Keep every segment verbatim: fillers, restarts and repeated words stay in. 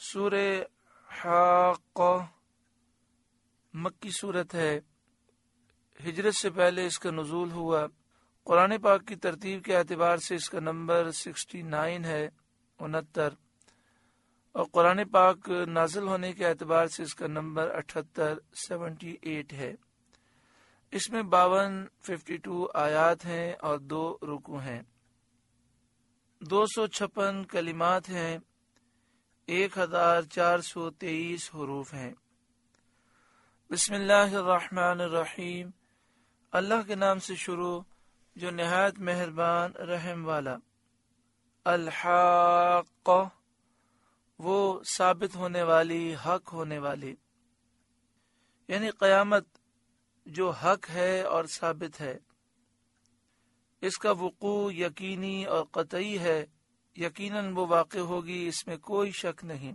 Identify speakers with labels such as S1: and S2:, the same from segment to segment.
S1: سورہ حاقہ مکی صورت ہے، ہجرت سے پہلے اس کا نزول ہوا۔ قرآن پاک کی ترتیب کے اعتبار سے اس کا نمبر سکسٹی نائن ہے، انہتر، اور قرآن پاک نازل ہونے کے اعتبار سے اس کا نمبر اٹھہتر سیونٹی ایٹ ہے۔ اس میں باون ففٹی ٹو آیات ہیں اور دو رکوع ہیں، دو سو چھپن کلمات ہیں، ایک ہزار چار سو تیئیس حروف ہیں۔ بسم اللہ الرحمن الرحیم، اللہ کے نام سے شروع جو نہایت مہربان رحم والا۔ الحاقہ، وہ ثابت ہونے والی، حق ہونے والی، یعنی قیامت جو حق ہے اور ثابت ہے، اس کا وقوع یقینی اور قطعی ہے، یقیناً وہ واقع ہوگی، اس میں کوئی شک نہیں۔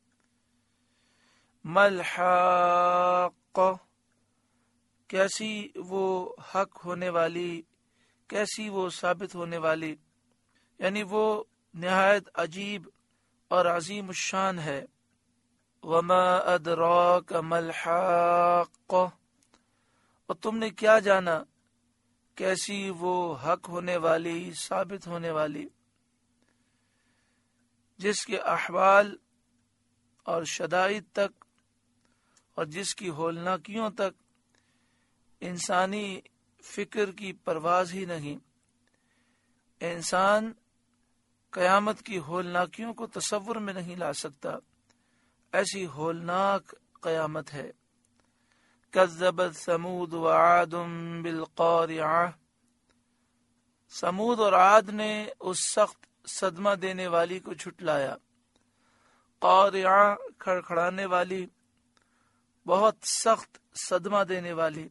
S1: ملحاقہ، کیسی وہ حق ہونے والی، کیسی وہ ثابت ہونے والی، یعنی وہ نہایت عجیب اور عظیم الشان ہے۔ وما ادراک ملحاقہ، اور تم نے کیا جانا کیسی وہ حق ہونے والی، ثابت ہونے والی، جس کے احوال اور شدائد تک اور جس کی ہولناکیوں تک انسانی فکر کی پرواز ہی نہیں۔ انسان قیامت کی ہولناکیوں کو تصور میں نہیں لا سکتا، ایسی ہولناک قیامت ہے۔ کذبت ثمود وعاد بالقارعہ، سمود اور عاد نے اس سخت صدمہ دینے والی کو جھٹلایا۔ قارعہ، کھڑکھڑانے والی، بہت سخت صدمہ دینے والی۔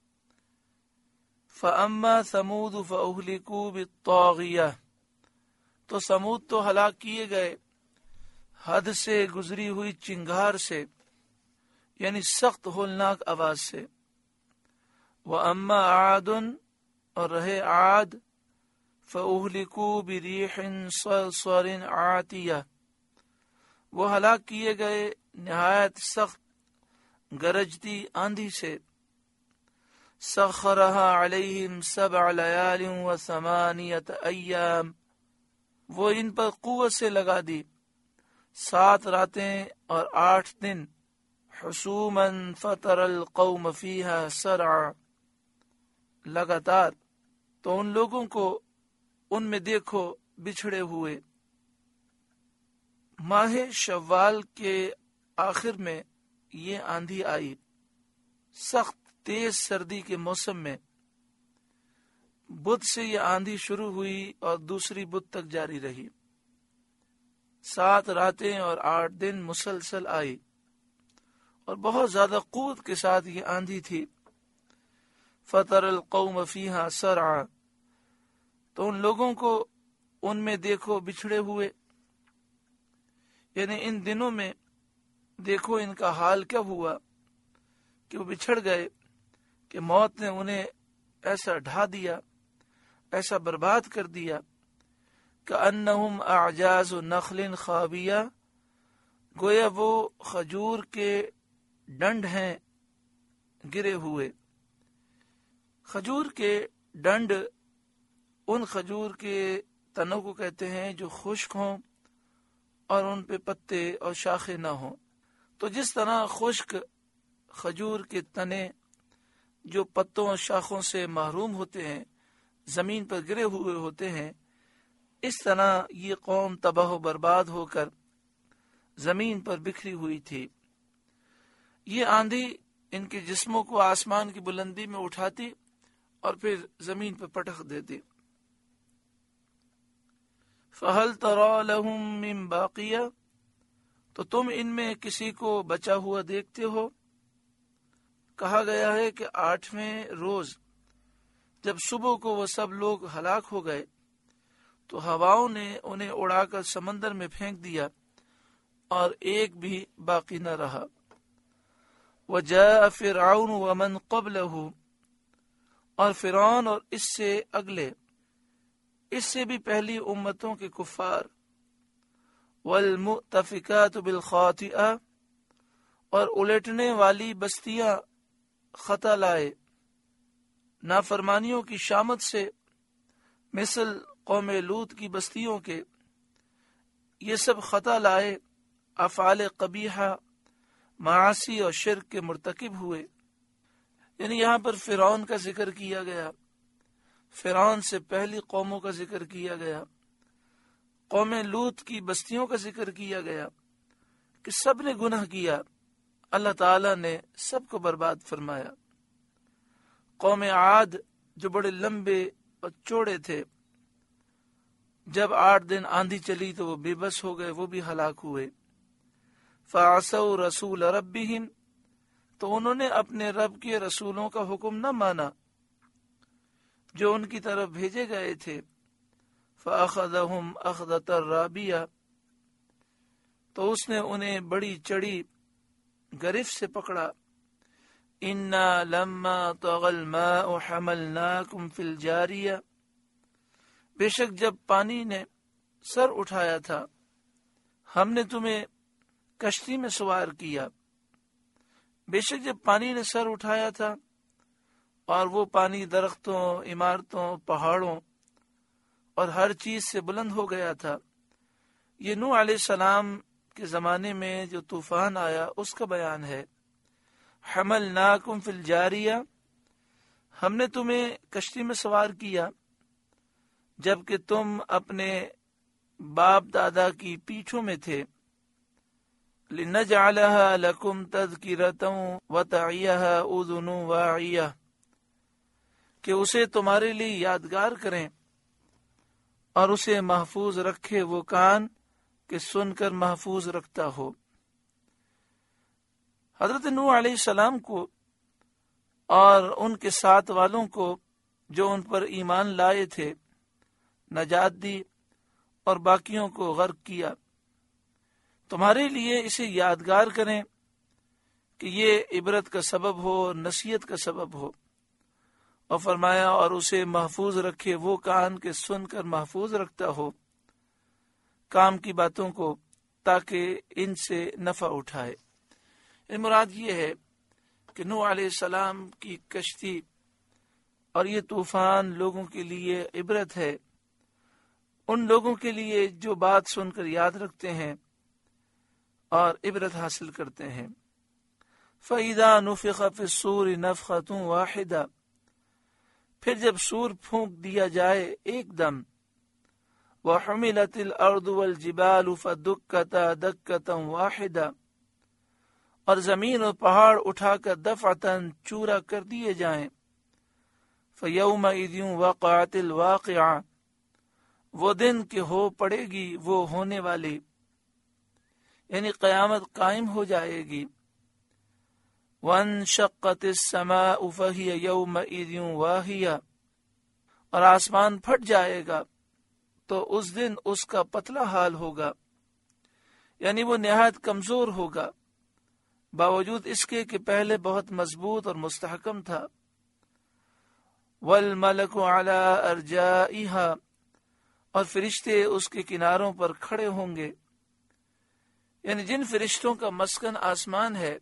S1: فَأَمَّا ثَمُودُ فَأُهْلِكُوا بِالطَّاغِيَةِ، تو سمود تو ہلاک کیے گئے حد سے گزری ہوئی چنگھار سے، یعنی سخت ہولناک آواز سے۔ وَأَمَّا عَادٌ، اور رہے عاد، فَأُهْلِكُوا بِرِيحٍ صَرْصَرٍ عَاتِيَةٍ، وہ ہلاک کیے گئے نہایت سخت گرجتی آندھی سے۔ سخرها علیہم سبع لیال وثمانیۃ ایام، وہ ان پر قوت سے لگا دی سات راتیں اور آٹھ دن۔ حسوما فطر القوم فیہا سرعا، لگاتار، تو ان لوگوں کو ان میں دیکھو بچھڑے ہوئے۔ ماہ شوال کے آخر میں یہ آندھی آئی، سخت تیز سردی کے موسم میں۔ بدھ سے یہ آندھی شروع ہوئی اور دوسری بدھ تک جاری رہی، سات راتیں اور آٹھ دن مسلسل آئی، اور بہت زیادہ قوت کے ساتھ یہ آندھی تھی۔ فطر القوم فیہا سرعا، تو ان لوگوں کو ان میں دیکھو بچھڑے ہوئے، یعنی ان دنوں میں دیکھو ان کا حال کیا ہوا کہ وہ بچھڑ گئے، کہ موت نے انہیں ایسا ڈھا دیا، ایسا برباد کر دیا۔ کأنہم اعجاز نخل خاویہ، گویا وہ کھجور کے ڈنڈ ہیں گرے ہوئے۔ کھجور کے ڈنڈ ان کھجور کے تنوں کو کہتے ہیں جو خشک ہوں اور ان پہ پتے اور شاخیں نہ ہوں۔ تو جس طرح خشک کھجور کے تنے جو پتوں اور شاخوں سے محروم ہوتے ہیں، زمین پر گرے ہوئے ہوتے ہیں، اس طرح یہ قوم تباہ و برباد ہو کر زمین پر بکھری ہوئی تھی۔ یہ آندھی ان کے جسموں کو آسمان کی بلندی میں اٹھاتی اور پھر زمین پر پٹخ دیتی۔ فَهَلْ تَرَى لَهُم مِّن بَاقِيَةٍ، تو تم ان میں کسی کو بچا ہوا دیکھتے ہو؟ کہا گیا ہے کہ آٹھویں روز جب صبح کو وہ سب لوگ ہلاک ہو گئے تو ہواؤں نے انہیں اڑا کر سمندر میں پھینک دیا اور ایک بھی باقی نہ رہا۔ وَجَاءَ فِرْعَوْنُ وَمَنْ قَبْلَهُ، اور فرعون اور اس سے اگلے، اس سے بھی پہلی امتوں کے کفار، والمؤتفکات بالخاطئہ، اور الٹنے والی بستیاں خطا لائے نافرمانیوں کی شامت سے، مثل قوم لوط کی بستیوں کے، یہ سب خطا لائے، افعال قبیحہ، معاصی اور شرک کے مرتکب ہوئے۔ یعنی یہاں پر فرعون کا ذکر کیا گیا، فرعون سے پہلی قوموں کا ذکر کیا گیا، قوم لوط کی بستیوں کا ذکر کیا گیا کہ سب نے گناہ کیا، اللہ تعالی نے سب کو برباد فرمایا۔ قوم عاد جو بڑے لمبے اور چوڑے تھے، جب آٹھ دن آندھی چلی تو وہ بے بس ہو گئے، وہ بھی ہلاک ہوئے۔ فعصوا رسول ربهم، تو انہوں نے اپنے رب کے رسولوں کا حکم نہ مانا جو ان کی طرف بھیجے گئے تھے۔ فأخذهم أخذة رابية، تو اس نے انہیں بڑی چڑی گرفت سے پکڑا۔ انا لما طغى الماء حملناكم في الجارية، بے شک جب پانی نے سر اٹھایا تھا ہم نے تمہیں کشتی میں سوار کیا۔ بے شک جب پانی نے سر اٹھایا تھا اور وہ پانی درختوں، عمارتوں، پہاڑوں اور ہر چیز سے بلند ہو گیا تھا۔ یہ نوح علیہ السلام کے زمانے میں جو طوفان آیا اس کا بیان ہے۔ حملناکم فی الجاریہ، ہم نے تمہیں کشتی میں سوار کیا جبکہ تم اپنے باپ دادا کی پیٹھوں میں تھے۔ لنجعلها لکم تذکرۃ وتعیها اذن واعیہ، کہ اسے تمہارے لیے یادگار کریں اور اسے محفوظ رکھے وہ کان کہ سن کر محفوظ رکھتا ہو۔ حضرت نوح علیہ السلام کو اور ان کے ساتھ والوں کو جو ان پر ایمان لائے تھے نجات دی اور باقیوں کو غرق کیا۔ تمہارے لیے اسے یادگار کریں کہ یہ عبرت کا سبب ہو، نصیحت کا سبب ہو، اور فرمایا اور اسے محفوظ رکھے وہ کان کے سن کر محفوظ رکھتا ہو کام کی باتوں کو، تاکہ ان سے نفع اٹھائے۔ ان مراد یہ ہے کہ نوح علیہ السلام کی کشتی اور یہ طوفان لوگوں کے لیے عبرت ہے، ان لوگوں کے لیے جو بات سن کر یاد رکھتے ہیں اور عبرت حاصل کرتے ہیں۔ فَإِذَا نُفِخَ فِي الصُّورِ نَفْخَةٌ وَاحِدَةٌ، پھر جب سور پھونک دیا جائے ایک دم، وَحُمِلَتِ الْأَرْضُ وَالْجِبَالُ فَدُكَّتَا دَكَّةً وَاحِدَةً، اور زمین اور پہاڑ اٹھا کر دفعتاً چورا کر دیے جائیں۔ فَيَوْمَئِذٍ وَقَعَتِ الْوَاقِعَةُ، وہ دن کہ ہو پڑے گی وہ ہونے والی، یعنی قیامت قائم ہو جائے گی۔ وَانشَقَّتِ السَّمَاءُ فَهِيَ يَوْمَئِذٍ وَاهِيَةٌ، اور آسمان پھٹ جائے گا تو اس دن اس کا پتلا حال ہوگا، یعنی وہ نہایت کمزور ہوگا، باوجود اس کے کہ پہلے بہت مضبوط اور مستحکم تھا۔ وَالْمَلَكُ عَلَىٰ أَرْجَائِهَا، اور فرشتے اس کے کناروں پر کھڑے ہوں گے، یعنی جن فرشتوں کا مسکن آسمان ہے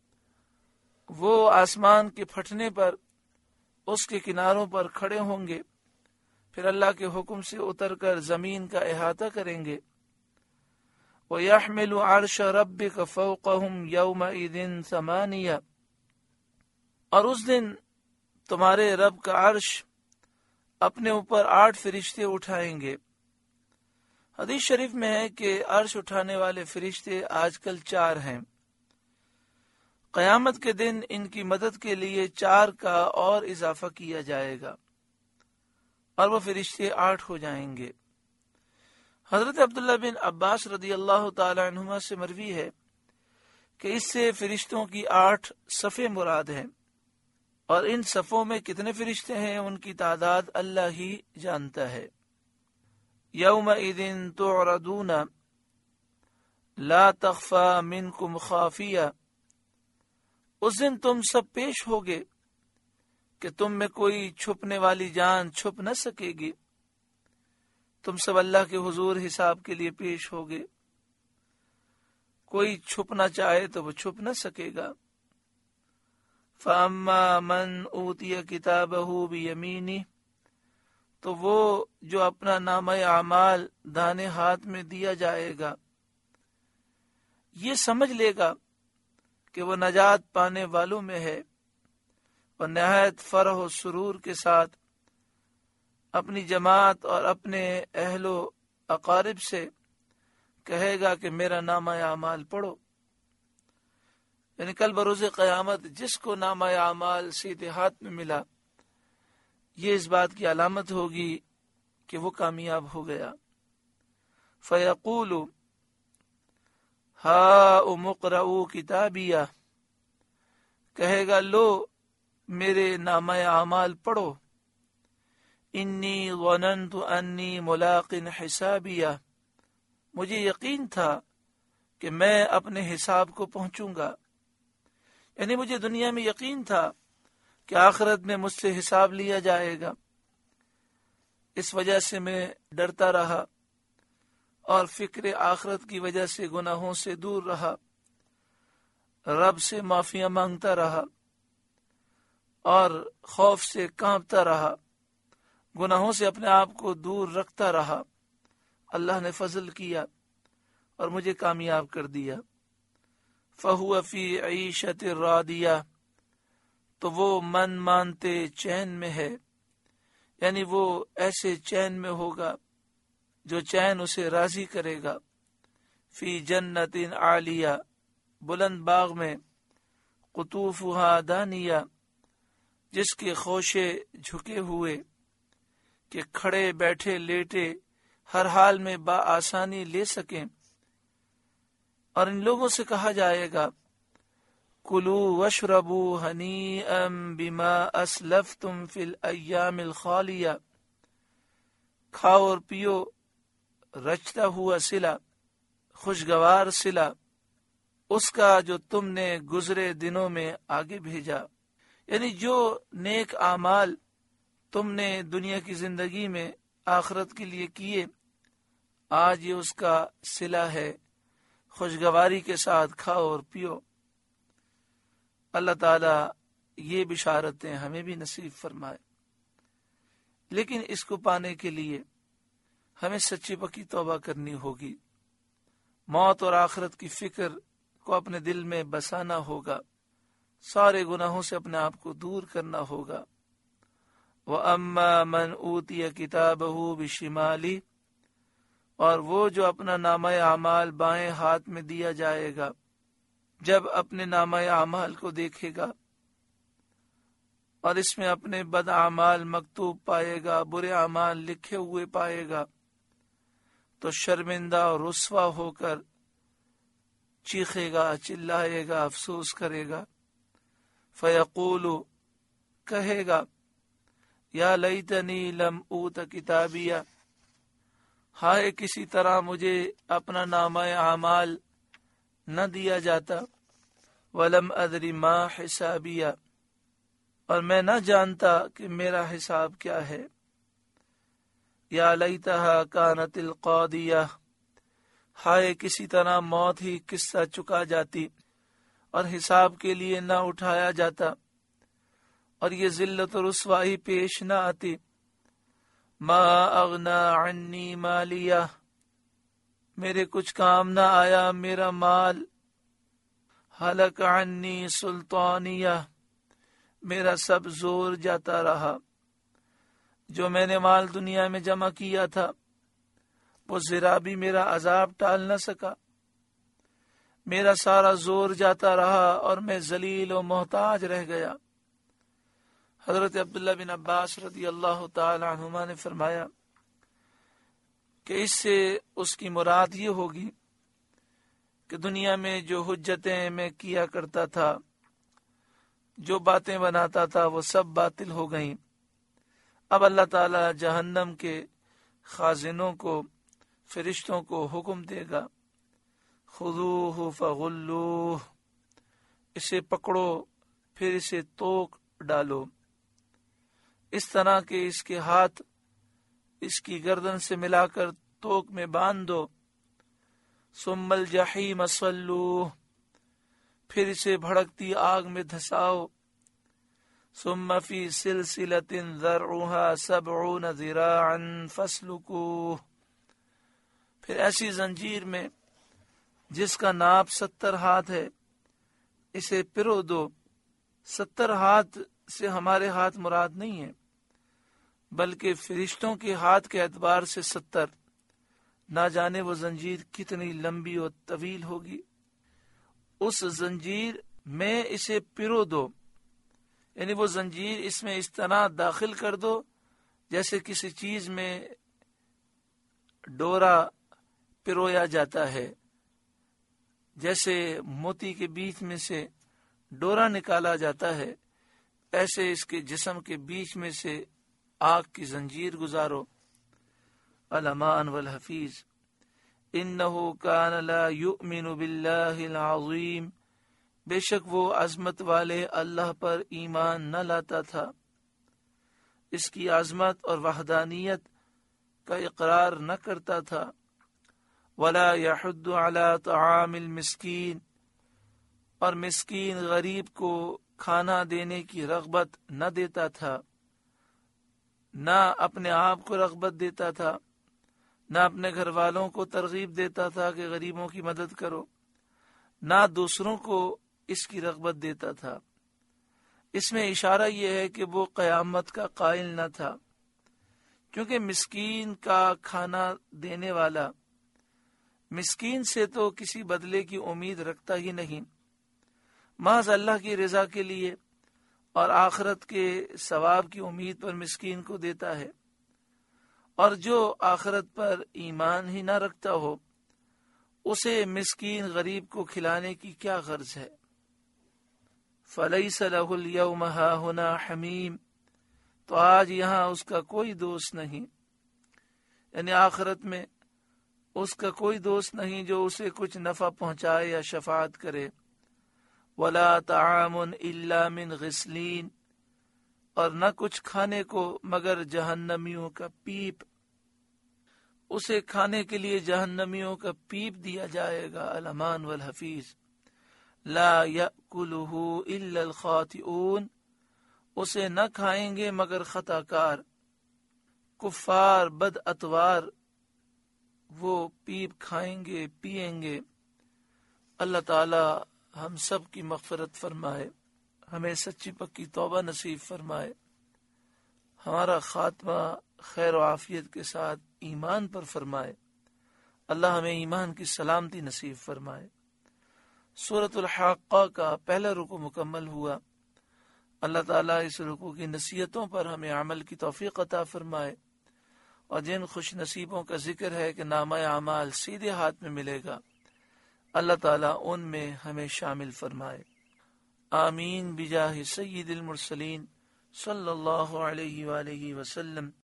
S1: وہ آسمان کے پھٹنے پر اس کے کناروں پر کھڑے ہوں گے، پھر اللہ کے حکم سے اتر کر زمین کا احاطہ کریں گے۔ وَيَحْمِلُ عَرْشَ رَبِّكَ فَوْقَهُمْ يَوْمَئِذٍ ثَمَانِيَةٌ، اور اس دن تمہارے رب کا عرش اپنے اوپر آٹھ فرشتے اٹھائیں گے۔ حدیث شریف میں ہے کہ عرش اٹھانے والے فرشتے آج کل چار ہیں، قیامت کے دن ان کی مدد کے لیے چار کا اور اضافہ کیا جائے گا اور وہ فرشتے آٹھ ہو جائیں گے۔ حضرت عبداللہ بن عباس رضی اللہ تعالی عنہما سے مروی ہے کہ اس سے فرشتوں کی آٹھ صفیں مراد ہیں، اور ان صفوں میں کتنے فرشتے ہیں ان کی تعداد اللہ ہی جانتا ہے۔ یومئذ تعرضون لا تخفى منکم خافیہ، اس دن تم سب پیش ہوگے کہ تم میں کوئی چھپنے والی جان چھپ نہ سکے گی، تم سب اللہ کے حضور حساب کے لیے پیش ہوگے۔ کوئی چھپنا چاہے تو وہ چھپ نہ سکے گا۔ فَأَمَّا مَنْ أُوتِيَ كِتَابَهُ بِيَمِينِهِ، تو وہ جو اپنا نامہ اعمال دانے ہاتھ میں دیا جائے گا، یہ سمجھ لے گا کہ وہ نجات پانے والوں میں ہے، اور نہایت فرح و سرور کے ساتھ اپنی جماعت اور اپنے اہل و اقارب سے کہے گا کہ میرا نامہ اعمال پڑھو۔ یعنی کل بروز قیامت جس کو نامہ اعمال سیدھے ہاتھ میں ملا، یہ اس بات کی علامت ہوگی کہ وہ کامیاب ہو گیا۔ فَيَقُولُ هَاؤُمُ اقْرَءُوا کِتَابِیَہ، کہے گا لو میرے نامہ اعمال پڑھو، انی ظننت انی ملاق حسابیہ، مجھے یقین تھا کہ میں اپنے حساب کو پہنچوں گا۔ یعنی مجھے دنیا میں یقین تھا کہ آخرت میں مجھ سے حساب لیا جائے گا، اس وجہ سے میں ڈرتا رہا اور فکر آخرت کی وجہ سے گناہوں سے دور رہا، رب سے معافیاں مانگتا رہا اور خوف سے کانپتا رہا، گناہوں سے اپنے آپ کو دور رکھتا رہا۔ اللہ نے فضل کیا اور مجھے کامیاب کر دیا۔ فَهُوَ فِي عِيشَةٍ رَاضِيَةٍ، تو وہ من مانتے چین میں ہے، یعنی وہ ایسے چین میں ہوگا جو چین اسے راضی کرے گا۔ فی جنت عالیہ، بلند باغ میں، قطوفها دانیہ، جس کے خوشے جھکے ہوئے کہ کھڑے بیٹھے لیٹے ہر حال میں بآسانی لے سکیں۔ اور ان لوگوں سے کہا جائے گا کلوا واشربوا ہنیئا بما اسلفتم فی الایام الخالیہ، کھاؤ اور پیو رچتا ہوا صلہ، خوشگوار صلہ اس کا جو تم نے گزرے دنوں میں آگے بھیجا۔ یعنی جو نیک اعمال تم نے دنیا کی زندگی میں آخرت کے لیے کیے، آج یہ اس کا صلہ ہے، خوشگواری کے ساتھ کھاؤ اور پیو۔ اللہ تعالیٰ یہ بشارتیں ہمیں بھی نصیب فرمائے، لیکن اس کو پانے کے لیے ہمیں سچی پکی توبہ کرنی ہوگی، موت اور آخرت کی فکر کو اپنے دل میں بسانا ہوگا، سارے گناہوں سے اپنے آپ کو دور کرنا ہوگا۔ وَأَمَّا مَنْ أُوتِيَ كِتَابَهُ بِشِمَالِهِ، اور وہ جو اپنا نامہ اعمال بائیں ہاتھ میں دیا جائے گا، جب اپنے نامہ اعمال کو دیکھے گا اور اس میں اپنے بد اعمال مکتوب پائے گا، برے اعمال لکھے ہوئے پائے گا، تو شرمندہ اور رسوا ہو کر چیخے گا، چلائے گا، افسوس کرے گا۔ فَيَقُولُ، کہے گا یا لیتنی لم اوت کتابیہ، ہائے کسی طرح مجھے اپنا نامہ اعمال نہ دیا جاتا، ولم ادری ما حسابیہ، اور میں نہ جانتا کہ میرا حساب کیا ہے۔ یا لیتہا کانت القاضیہ، ہائے کسی طرح موت ہی قصہ چکا جاتی اور حساب کے لیے نہ اٹھایا جاتا اور یہ ذلت و رسوائی پیش نہ آتی۔ ما اغنا عنی مالیہ، میرے کچھ کام نہ آیا میرا مال۔ ہلک عنی سلطانیہ، میرا سب زور جاتا رہا، جو میں نے مال دنیا میں جمع کیا تھا وہ ذرا بھی میرا عذاب ٹال نہ سکا، میرا سارا زور جاتا رہا اور میں ذلیل و محتاج رہ گیا۔ حضرت عبداللہ بن عباس رضی اللہ تعالی عنہما نے فرمایا کہ اس سے اس کی مراد یہ ہوگی کہ دنیا میں جو حجتیں میں کیا کرتا تھا، جو باتیں بناتا تھا، وہ سب باطل ہو گئیں۔ اب اللہ تعالی جہنم کے خازنوں کو، فرشتوں کو حکم دے گا خذوہ فغلوہ، اسے پکڑو پھر اسے توک ڈالو، اس طرح کہ اس کے ہاتھ اس کی گردن سے ملا کر توک میں باندھ دو، ثم الجحیم صلوہ، پھر اسے بھڑکتی آگ میں دھساؤ، ثم فی سلسلۃ ذرعها سبعون ذراعا فاسلکوہ، پھر ایسی زنجیر میں جس کا ناپ ستر ہاتھ ہے اسے پرو دو۔ ستر ہاتھ سے ہمارے ہاتھ مراد نہیں ہے، بلکہ فرشتوں کے ہاتھ کے اعتبار سے ستر، نہ جانے وہ زنجیر کتنی لمبی اور طویل ہوگی۔ اس زنجیر میں اسے پرو دو، یعنی وہ زنجیر اس میں اس طرح داخل کر دو جیسے کسی چیز میں ڈورا پرویا جاتا ہے، جیسے موتی کے بیچ میں سے ڈورا نکالا جاتا ہے، ایسے اس کے جسم کے بیچ میں سے آگ کی زنجیر گزارو۔ الامان والحفیظ انہو کان لا یؤمن باللہ العظیم، بے شک وہ عظمت والے اللہ پر ایمان نہ لاتا تھا، اس کی عظمت اور وحدانیت کا اقرار نہ کرتا تھا۔ ولا یحض علی طعام المسکین، اور مسکین غریب کو کھانا دینے کی رغبت نہ دیتا تھا، نہ اپنے آپ کو رغبت دیتا تھا، نہ اپنے گھر والوں کو ترغیب دیتا تھا کہ غریبوں کی مدد کرو، نہ دوسروں کو اس کی رغبت دیتا تھا۔ اس میں اشارہ یہ ہے کہ وہ قیامت کا قائل نہ تھا، کیونکہ مسکین کا کھانا دینے والا مسکین سے تو کسی بدلے کی امید رکھتا ہی نہیں، محض اللہ کی رضا کے لیے اور آخرت کے ثواب کی امید پر مسکین کو دیتا ہے، اور جو آخرت پر ایمان ہی نہ رکھتا ہو اسے مسکین غریب کو کھلانے کی کیا غرض ہے۔ فَلَيْسَ لَهُ الْيَوْمَ هَاهُنَا حَمِيمٌ، تو آج یہاں اس کا کوئی دوست نہیں، یعنی آخرت میں اس کا کوئی دوست نہیں جو اسے کچھ نفع پہنچائے یا شفاعت کرے۔ وَلَا طَعَامٌ إِلَّا مِنْ غِسْلِينَ، اور نہ کچھ کھانے کو مگر جہنمیوں کا پیپ، اسے کھانے کے لیے جہنمیوں کا پیپ دیا جائے گا۔ الامان والحفیظ لا یأکلہ الا الخاطئون، اسے نہ کھائیں گے مگر خطا کار، کفار، بد اتوار وہ پیپ کھائیں گے، پیئیں گے۔ اللہ تعالی ہم سب کی مغفرت فرمائے، ہمیں سچی پکی توبہ نصیب فرمائے، ہمارا خاتمہ خیر و عافیت کے ساتھ ایمان پر فرمائے، اللہ ہمیں ایمان کی سلامتی نصیب فرمائے۔ سورۃ الحاقہ کا پہلا رکوع مکمل ہوا۔ اللہ تعالیٰ اس رکوع کی نصیحتوں پر ہمیں عمل کی توفیق عطا فرمائے، اور جن خوش نصیبوں کا ذکر ہے کہ نامہ اعمال سیدھے ہاتھ میں ملے گا، اللہ تعالیٰ ان میں ہمیں شامل فرمائے۔ آمین بجاہ سید المرسلین صلی اللہ علیہ وآلہ وسلم۔